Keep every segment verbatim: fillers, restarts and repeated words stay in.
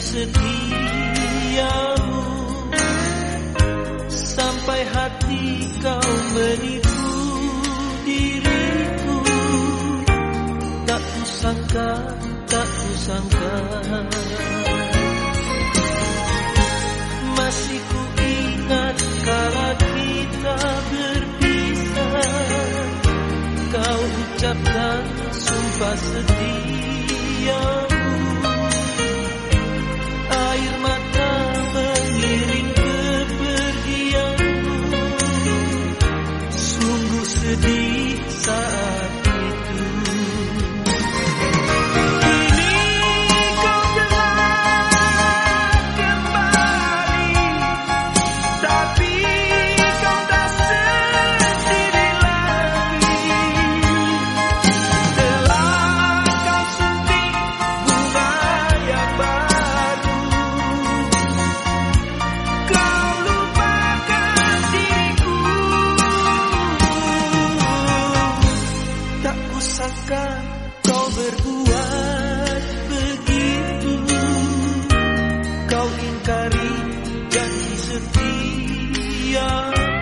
setiamu, sampai hati kau menipu diriku. Tak kusangka, tak kusangka, masih ku ingat kala kita berpisah. Kau ucapkan sumpah setiamu, air mata mengiring kepergianmu. Sungguh sedih saat itu. Kini kau telah kembali, tapi kau tak sendiri lagi. Telah kau sunting bunga yang baru, kau lupakan diriku. Tak kusangka kau berbuat begitu. Kau ingkari janji setiamu.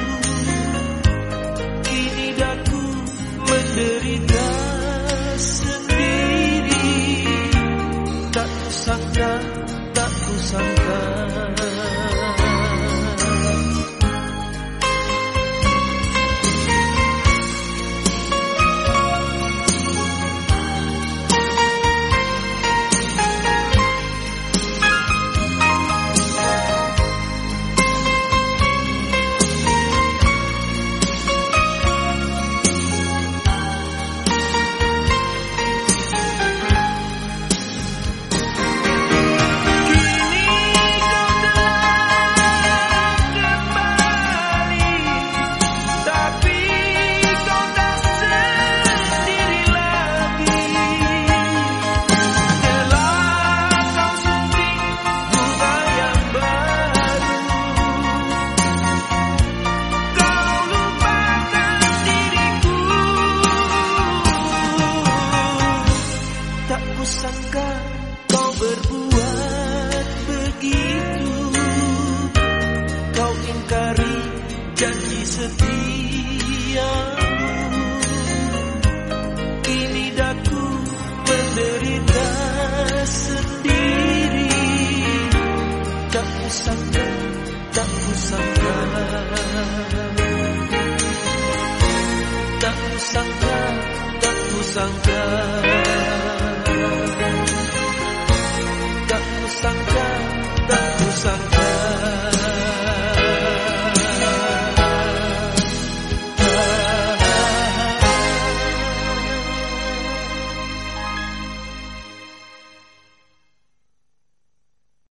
Kini daku menderita sendiri. Tak kusangka, tak kusangka. Sangka kau berbuat begitu. Kau ingkari janji setiamu. Kini daku menderita sendiri. Tak kusangka, tak kusangka, tak kusangka, tak kusangka.